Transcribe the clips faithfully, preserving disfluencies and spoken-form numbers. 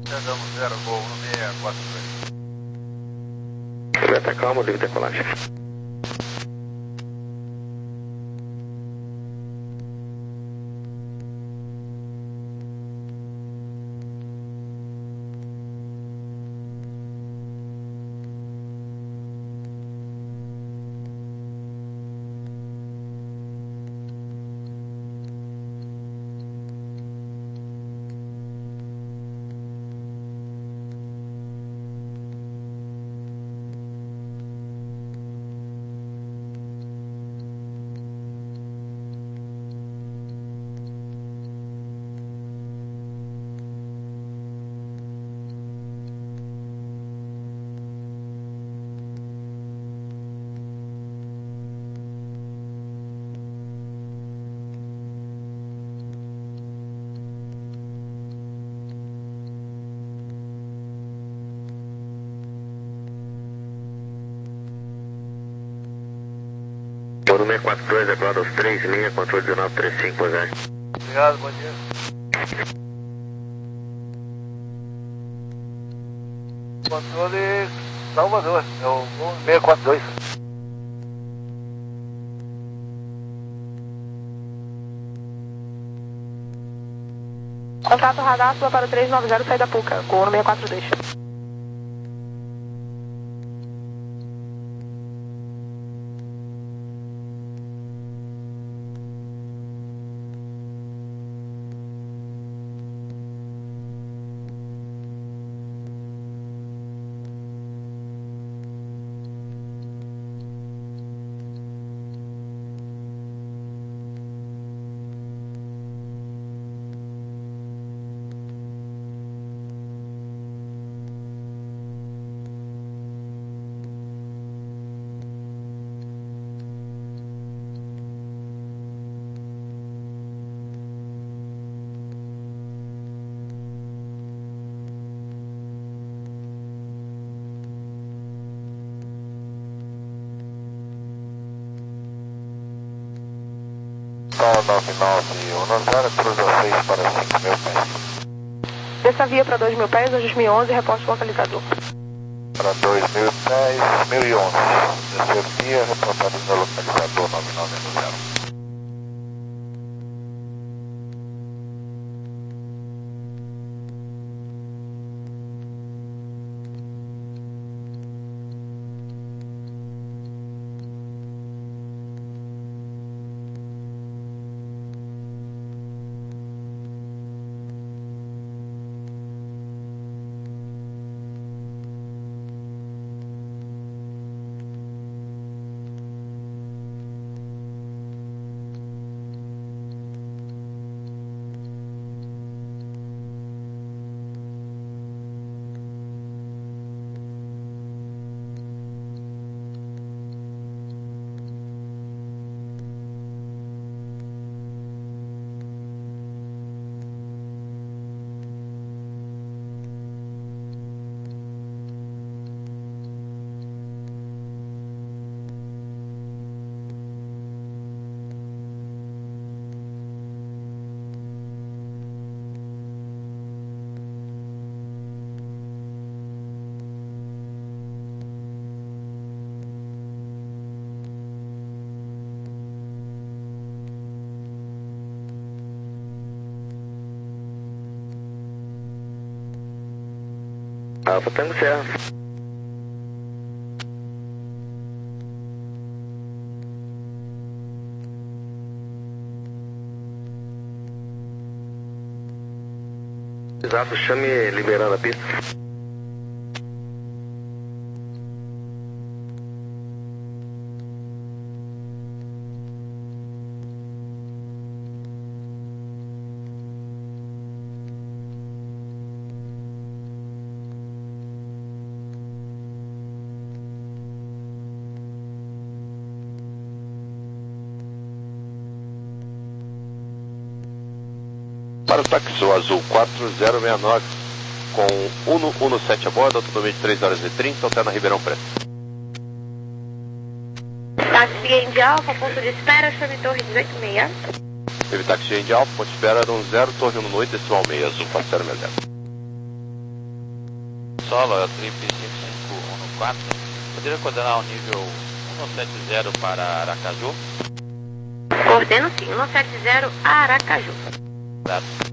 Chegamos zero, gol um seis quatro dois. Beta calma, livre decolagem. Por um seis quatro dois, declarado aos três, linha, controle dezenove trinta e cinco, pois é. Obrigado, bom dia. Controle Salvador, é o um seis quatro dois. Contato radar, sua para o três nove zero, saída Puca, com o seis quatro dois. nove nove um zero, cruza seis para cinco mil pés. Desça via para dois mil pés, hoje dois mil e onze, reposto localizador. Para dois mil pés, mil e onze. Descer via, reportado no localizador nove nove um zero. Alfa Tango Serra. Exato, chame liberando a pista. Para o táxi azul quatro zero seis nove com um um sete a bordo, totalmente três horas e trinta, alterna Ribeirão Preto. Táxi Indy Alfa, ponto de espera, chame Torre dezoito seis. Teve táxi Indy Alfa, ponto de espera um zero, Torre um oito, decimal seis, azul, quatro zero seis zero. solo, é o trip cinco cinco um quatro. Poderia coordenar o nível um sete zero para Aracaju? Coordeno sim, um sete zero Aracaju. Certo.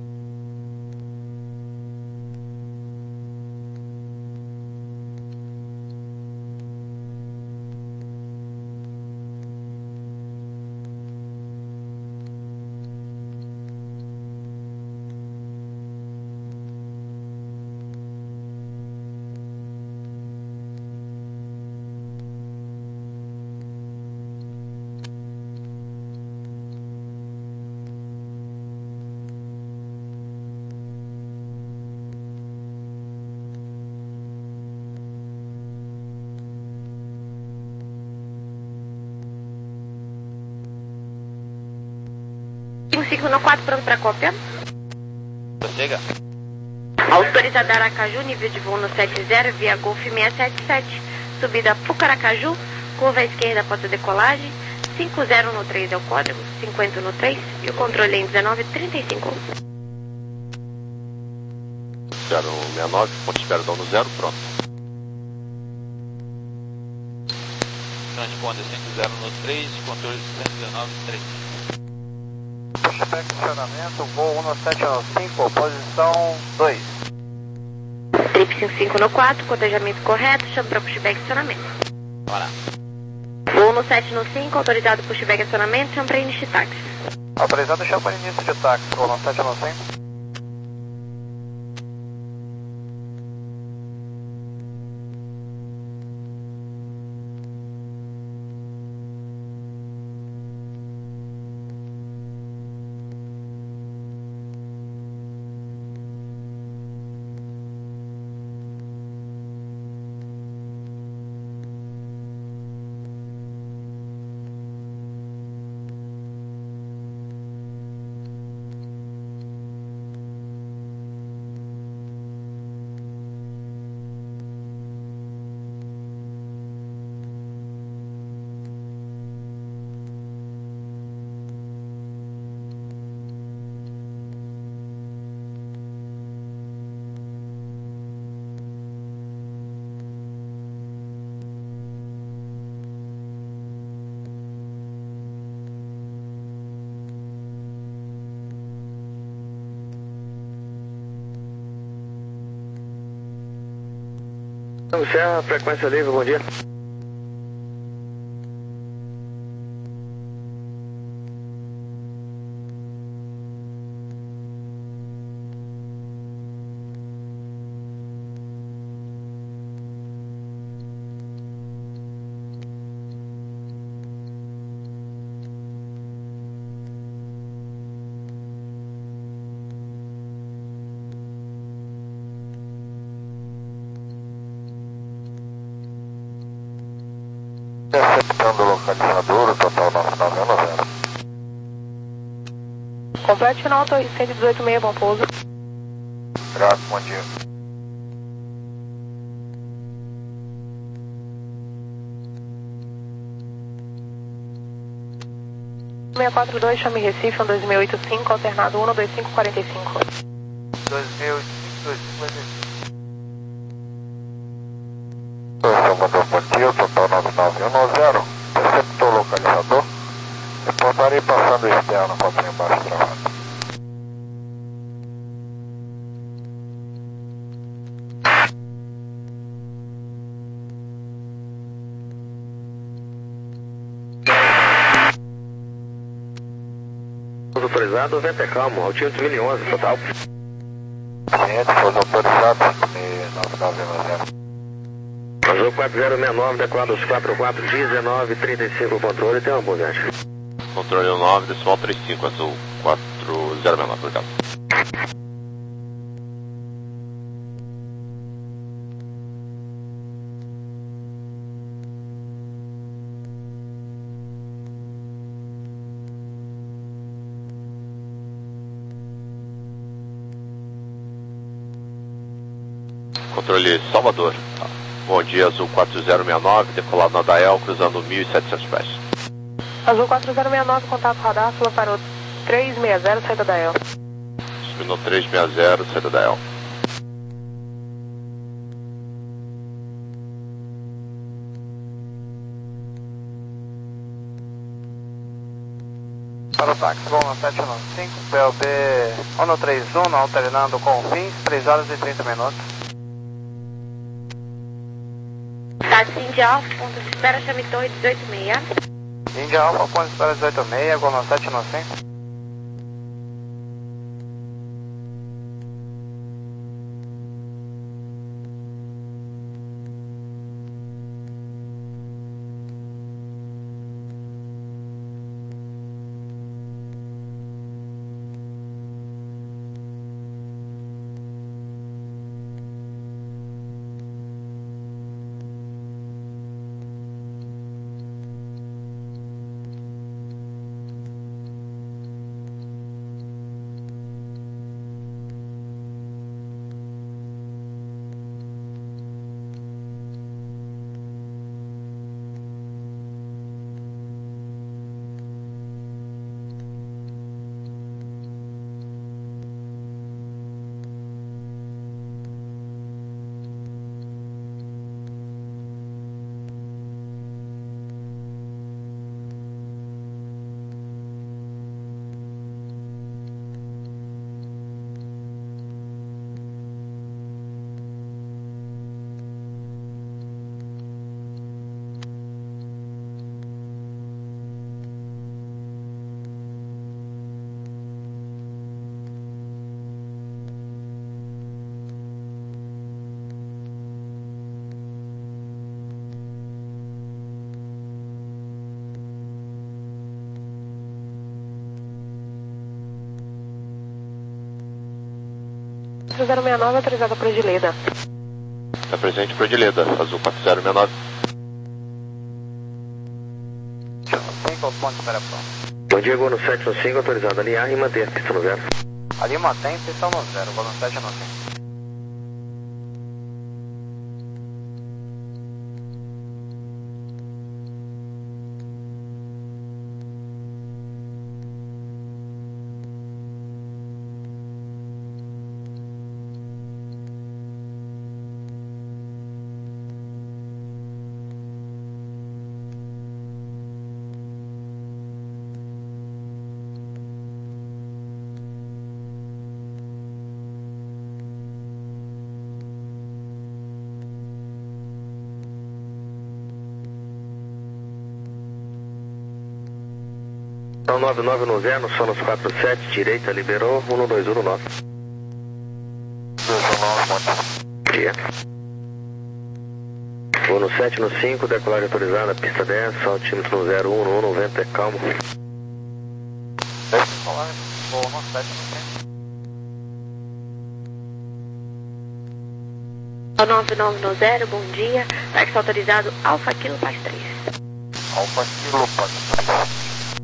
cinco cinco um quatro, pronto para cópia. Prossiga. Autorizado Aracaju, nível de voo no sete zero, via Golf seiscentos e setenta e sete. Subida Pucaracaju, curva à esquerda após a decolagem. cinco zero no três é o código, cinquenta no três e o controle em dezenove trinta e cinco. zero sessenta e nove, ponto de espera dão no zero, pronto. Transponda cinco zero no três, controle cento e dezenove três. Pushback acionamento, voo um sete cinco, posição dois. Trip cinco cinco no quatro, cotejamento correto, chamo para pushback acionamento. Bora. Voo no sete no cinco, autorizado pushback acionamento, chamo para início de táxi. Autorizado, chama para início de táxi, voo no sete no cinco. Serra, frequência livre, bom dia. Receptando o localizador, o total nove nove um zero. Complete final, torre cento e dezoito meio, bom pouso. Grato, bom dia. seis quatro dois, chame Recife, um dois mil oitenta e cinco, alternado um dois cinco quatro cinco. dois mil e cinco, dois mil e quarenta e cinco. Salvador, bom dia, total nove nove um zero. Receptor localizador. Reportarei passando externo para trem embaixo travado. Autorizado, vento é calmo, altinho oito mil e onze, total. Cliente, foi autorizado, nove nove um zero. Azul quatro zero seis nove, adequado aos quatro quatro dezenove trinta e cinco, controle, tem uma boa viagem. Controle nove, decimal trinta e cinco, azul quatro zero seis nove, obrigado. Controle Salvador. Bom dia, azul quatro zero seis nove, decolado na Dael, cruzando mil e setecentos pés. Azul quatro zero seis nove, contato radar, fila para o três seis zero, saída da El. Subindo três seis zero, saída da El. Para o táxi, Gol sete nove cinco, P L B um três um, alternando com fins, três horas e trinta minutos. Táxi Índia Alfa, ponto de espera, chame Torre dezoito seis. Índia Alfa, ponto de espera dezoito seis, Gol sete nove cinco. quatro zero seis nove, autorizada para Edileda. Está presente para Edileda, azul quatro zero seis nove. Bom dia, Gol no sete nove cinco, autorizado a alinhar e manter a pista no zero. Ali mantém pista no zero, Gol no sete nove cinco. Então nove nove no zero, Sonos quatro sete, direita, liberou, um dois um nove. Dia. Vou no sete no cinco, decolagem autorizada, pista dez, altímetro no zero um, no um, vento é calmo. Vou no sete no cinco. nove nove no zero, bom dia. Táxi autorizado Alfa Kilo Paz três. Alfa Kilo Paz três.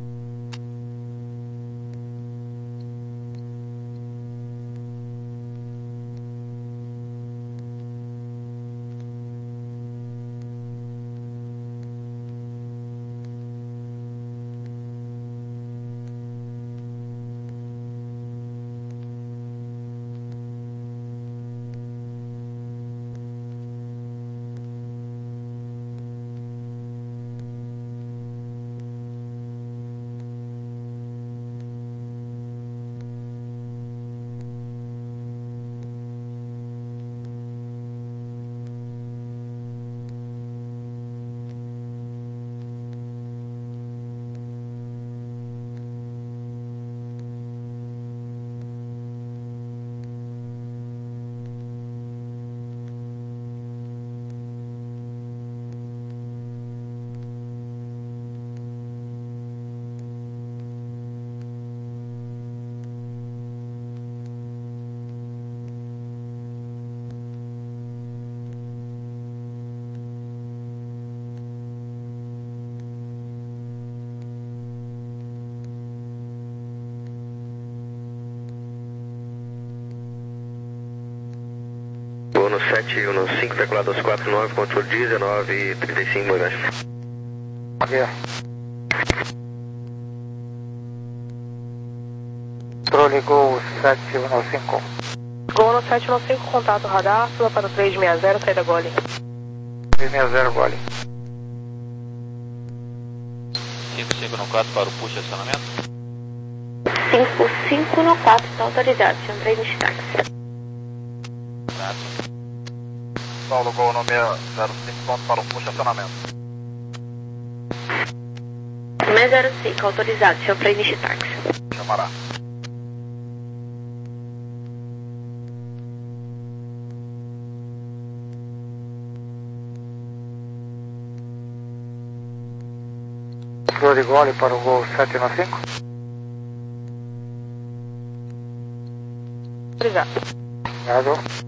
No sete e no cinco, teclado dois quatro nove, controle dezenove e trinta e cinco, bagagem. Aqui. Controle Gol sete nove cinco. Gol no sete nove cinco, contato radar, sua para o três seis zero, saída Gole. três seis zero, Gole. cinco cinco no quatro para o push acionamento. cinco cinco no quatro, está autorizado, senhor Prêmio de táxi. Paulo, Gol nome zero cinco, ponto para o estacionamento. Tomé zero cinco, autorizado, senhor Prêmio de táxi. Chamará. Flor de Gole para o Gol sete nove cinco. Obrigado. Obrigado.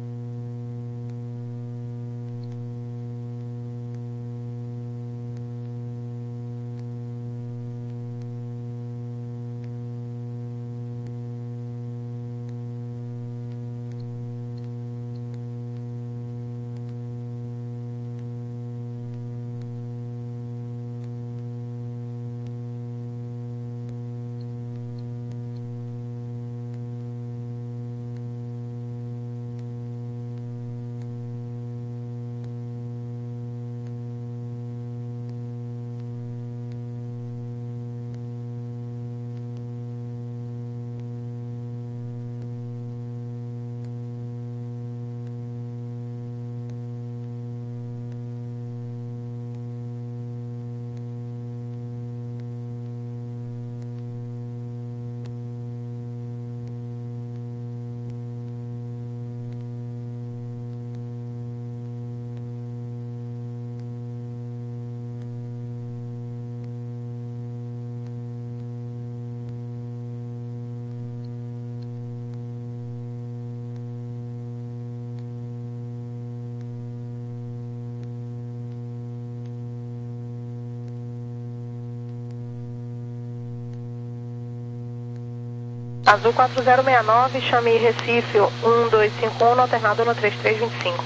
Azul quatro zero seis nove, chame Recife um dois cinco um, alternado no três três dois cinco.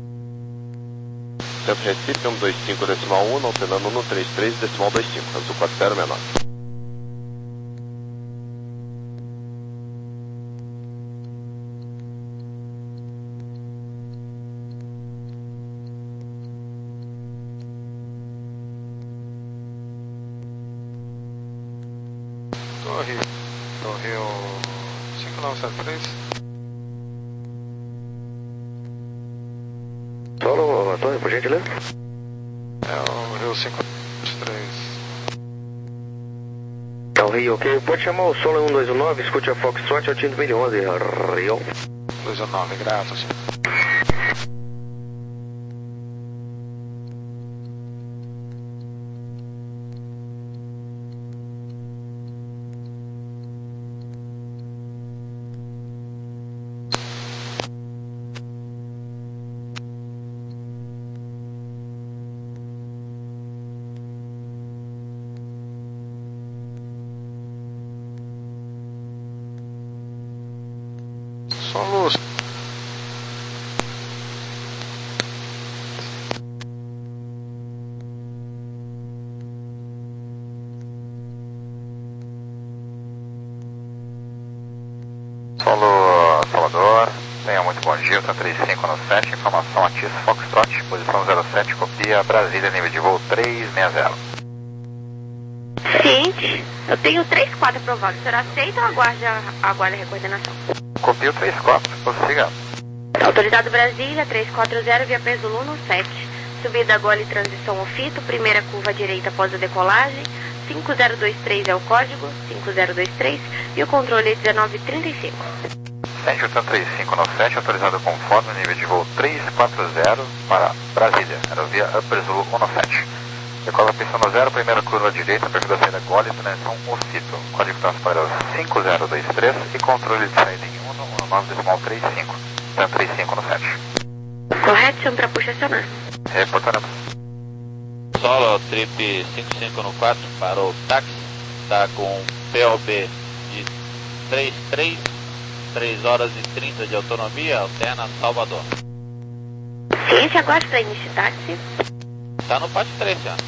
Tempo Recife um dois cinco decimal um, alternando no três três decimal vinte e cinco, Azul quatro zero seis nove. Torre, Torre cinco nove sete três. Solo, Antônio, por gentileza. É o Rio cinco três. É o Rio, ok. Pode chamar o Solo um dois um nove, escute a Foxtrot, é o Tinto mil e onze, Rio. dois um nove, graças. Só luz. Solo Salvador, tenha muito bom dia, tá três cinco no sete, informação Atis Foxtrot, posição zero sete, copia Brasília, nível de voo três seis zero. Ciente, eu tenho três quatro aprovados, o senhor aceita ou aguarda, aguarda a recoordenação? Copia o três quatro, prossiga. Autorizado Brasília, três quatro zero, via Peso no sete. Subida Gole, transição ao Fito, primeira curva à direita após a decolagem. cinco zero dois três é o código, cinco zero dois três, e o controle é dezenove trinta e cinco. cento e oitenta e três no sete, autorizado conforme nível de voo três quatro zero para Brasília, aerovia Upper Zulu um no sete. Decola pista no zero, primeira curva à direita, perfil da saída Gole, transição ao Fito. Código transporte cinco zero dois três e controle de saída em um um nove decimal três cinco. cento e trinta e cinco no sete. Correto, senhor, para puxa acionar. Reportando. Solo trip cinco cinco no quatro para o táxi, está com P O B de trinta e três, três horas e trinta de autonomia, alterna Salvador. Ciência, agora para início táxi. Está no pátio três, senhor.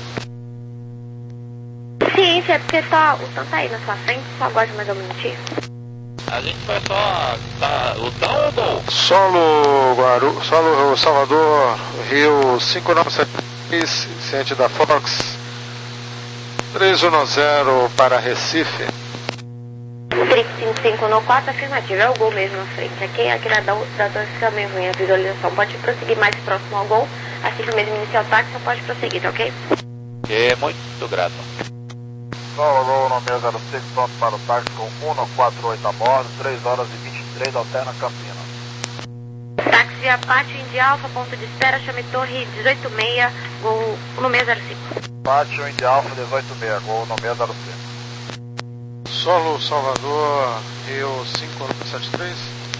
Ciência, é porque tá, o tanto tá aí na sua frente, só aguarde mais um minutinho. A gente vai só... Tá, o tão ou gol? Solo, Guaru, Solo Salvador, Rio cinco nove sete três, ciente da Fox, três um zero para Recife. três cinco no quatro, afirmativo. É o Gol mesmo na frente. Aqui, aqui na da da fica meio ruim a visualização. Pode prosseguir mais próximo ao Gol. Assim que mesmo iniciar o táxi, só pode prosseguir, tá ok? É muito grato. Solo Gol no meu zero seis, pronto para o táxi com um no quatro oito a bordo, três horas e vinte e três, alterna Campina. Táxi via Pátio Indy Alfa, ponto de espera, chame Torre dezoito seis, Gol no meio zero cinco. Pátio Indy Alfa dezoito seis, Gol no meio zero cinco. Solo Salvador, Rio cinco nove sete três.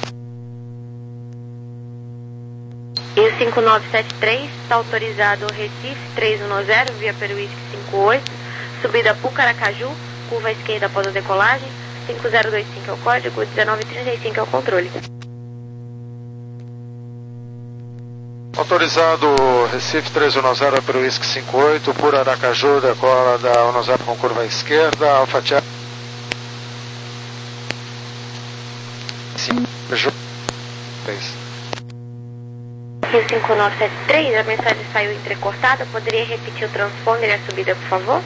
Rio cinco nove sete três, está autorizado Recife três um zero, via Peruísque cinco oito, subida Pucaracaju, curva esquerda após a decolagem, cinco zero dois cinco é o código, dezenove trinta e cinco é o controle. Autorizado Recife três um zero, Peruísque cinco oito, por Aracaju, decola da um zero com curva esquerda, Alfa Tchau. Rio cinco nove sete três, a mensagem saiu entrecortada, poderia repetir o transponder e a subida, por favor?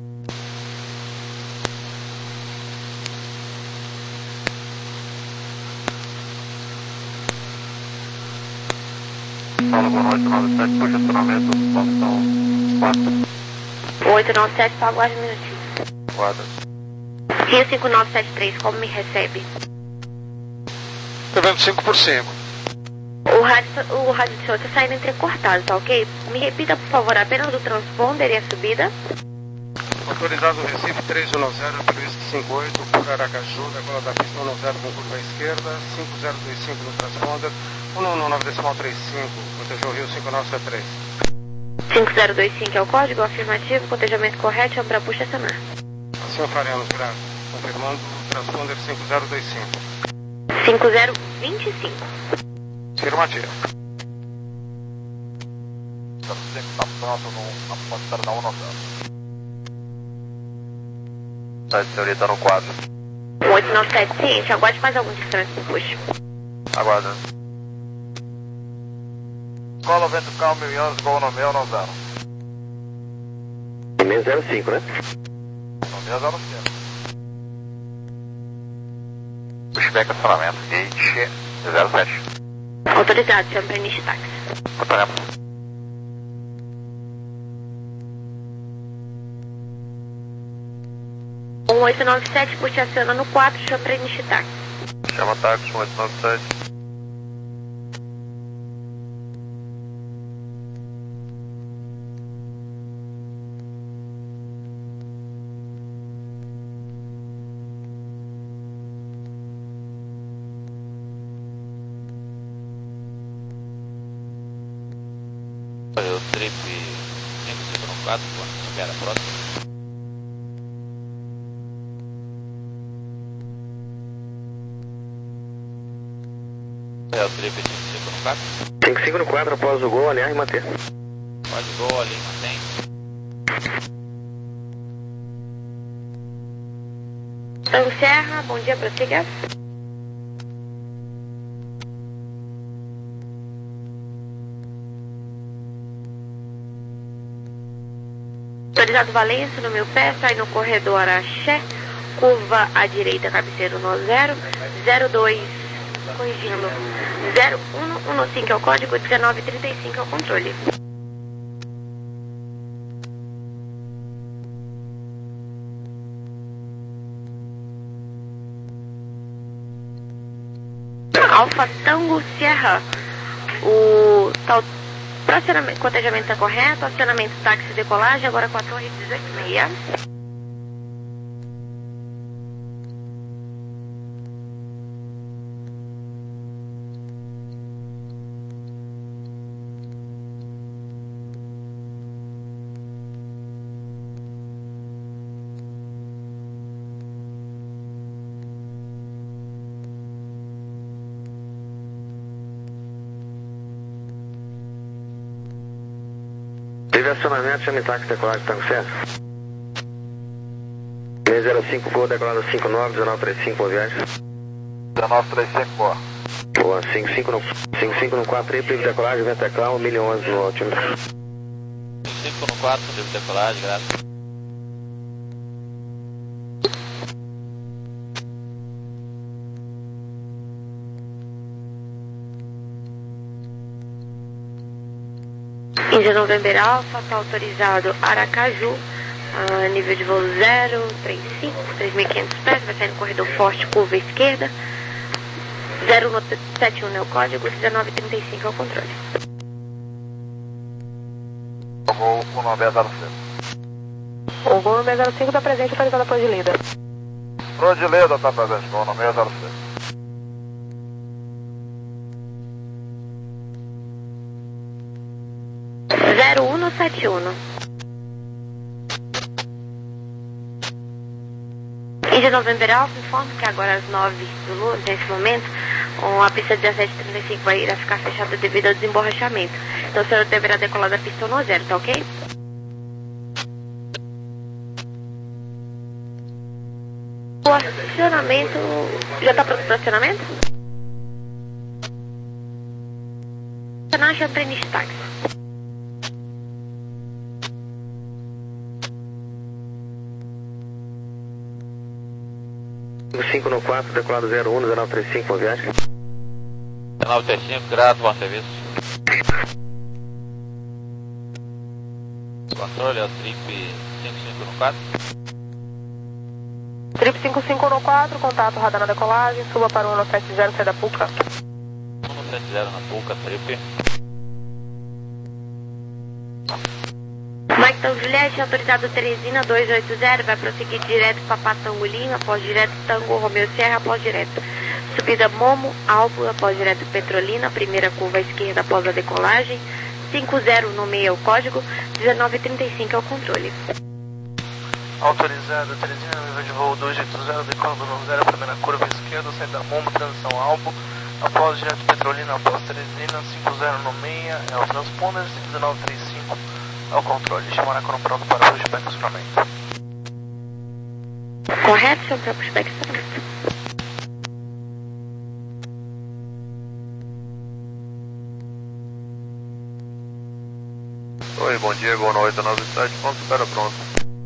Fala, boa noite, nove sete, puxa acionamento, posição quatro. oito nove sete, só aguarde um minutinho. Guarda. Rio cinco nove sete três, como me recebe? Devendo cinco por cinco. O rádio, o rádio do senhor está saindo entrecortado, tá ok? Me repita, por favor, apenas o transponder e a subida. Autorizado Recife três um zero, Peruísque cinco oito, por Aracaju, decola da pista um zero com curva esquerda, cinco zero dois cinco no transponder, um um nove decimal trinta e cinco, protejou Rio cinco nove sete três. cinco zero dois cinco é o código, afirmativo, cotejamento correto, ambra puxa estacionar. Assim o faremos, graças. Confirmando o transponder cinco zero dois cinco. cinco zero dois cinco. Afirmativo. zero cinco está pronto no, na ponte terminal um zero. Tá, senhorita, no quadro. oito nove sete, ciente, aguarde mais alguns instantes no push. Aguarda. Cola, vento calmo, mil onze, Gol no meu, no zero. No meu zero cinco, né? No meu zero cinco. Pushback, acionamento, gate zero sete. Autorizado, chame para início táxi. Acionamento. um oito nove sete, puxa aciona no quatro, chame para início táxi. Chama táxi, um oito nove sete. O trip cinco cinco quatro, quando espera próximo. É o trip cinco cinco quatro. cinco cinco quatro após o Gol, alinhar e manter. Pode Gol ali, mantém. Então, Serra, bom dia, prossiga. Autorizado Valença, no meu pé, sai no corredor Araxé, curva à direita, cabeceiro no zero, zero dois, corrigindo, zero um um cinco é o código, dezenove trinta e cinco é o controle. Alfa Tango Sierra, o tal Acionamento, cotejamento está correto, acionamento táxi decolagem, agora com a torre dezoito seis. Teve acionamento, chame táxi decolagem, tá certo? seis zero cinco, Gol, decolado cinco nove, dezenove trinta e cinco, boa viagem. dezenove trinta e cinco, boa. Boa, cinco cinco no, cinco cinco no quatro, triplo de decolagem, vento é calmo, mil e onze no altímetro. cinco cinco no quatro, triplo de decolagem, graças. Índia November Alpha, está autorizado Aracaju, uh, nível de voo zero três cinco, três mil e quinhentos pés, vai sair no corredor forte, curva esquerda, zero um sete um é o código, dezenove trinta e cinco é o controle. Voo um nove zero cinco. O voo nove zero cinco está presente, autorizado a pós de lida. Pro de lida está presente, voo nove zero cinco. zero um sete um. Índia November Alpha, informa que agora às nove do Lula, nesse momento, a pista dezessete trinta e cinco vai irá ficar fechada devido ao desemborrachamento. Então o senhor deverá decolar da pista um zero, tá ok? O acionamento... Já está pronto para o acionamento? Acionagem Trenish Taxi. cinco no quatro, decolado zero um, dezenove trinta e cinco, boa viagem. dezenove trinta e cinco, grato, bom serviço. Controle é o trip cinco cinco no quatro. Trip cinco cinco no quatro, contato radar na decolagem, suba para o um sete zero, sai da Puca. um sete zero na Puca, trip. Mike Tango Juliette, autorizado Teresina dois oito zero, vai prosseguir direto Papá Tango Lima, após direto Tango Romeu Serra, após direto subida Momo, Albo, após direto Petrolina, primeira curva à esquerda após a decolagem, cinco zero no meio é o código, dezenove trinta e cinco é o controle. Autorizado Teresina, nível de voo dois oito zero, decolado no zero, primeira curva à esquerda, saída Momo, transição Albo, após direto Petrolina, após Teresina, cinco zero no meio é o transponder, dezenove trinta e cinco ao controle, chamar a pronto para o pushback acionamento. Correto, senhor, para pushback acionamento. Oi, bom dia, Gol oito nove sete, ponto, espera pronto.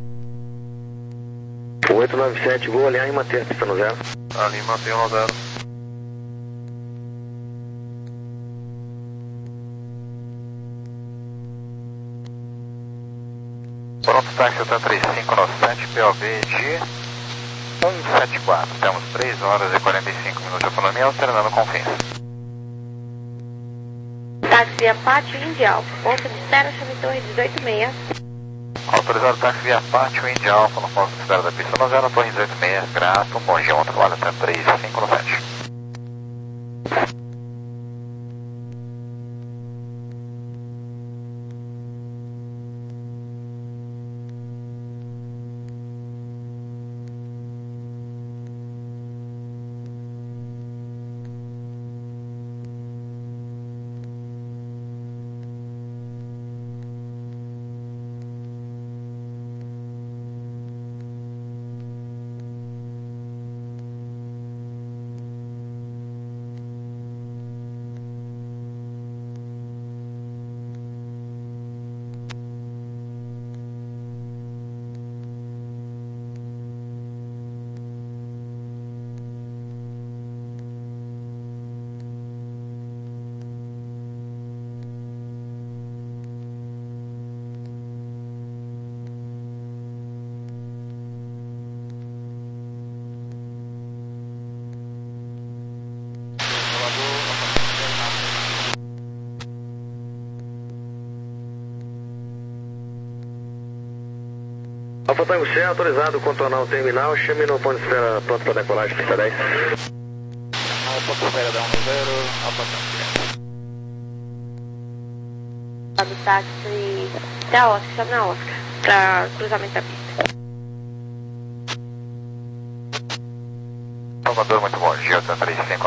oito nove sete, Gol, alinhar e manter a pista no zero. Ali, mantém um zero. Pronto, táxi Hotel três cinco nove sete, P O B de cento e setenta e quatro. Temos três horas e quarenta e cinco minutos de autonomia, alternando com fins. Táxi via Pátio India Alfa, ponto de espera, chame Torre dezoito seis. Autorizado táxi via Pátio India Alfa, no ponto de espera da pista no zero, Torre dezoito seis, grato, bom dia, outro vale até três cinco nove sete. Alfa Tango C, autorizado contornar o terminal, chame no ponto de espera pronto para decolagem, pista dez. Alfa de espera da um zero, Alfa Tango. Do táxi da Oscar, chame na Oscar, para cruzamento da pista. Salvador, muito bom dia, Hotel três cinco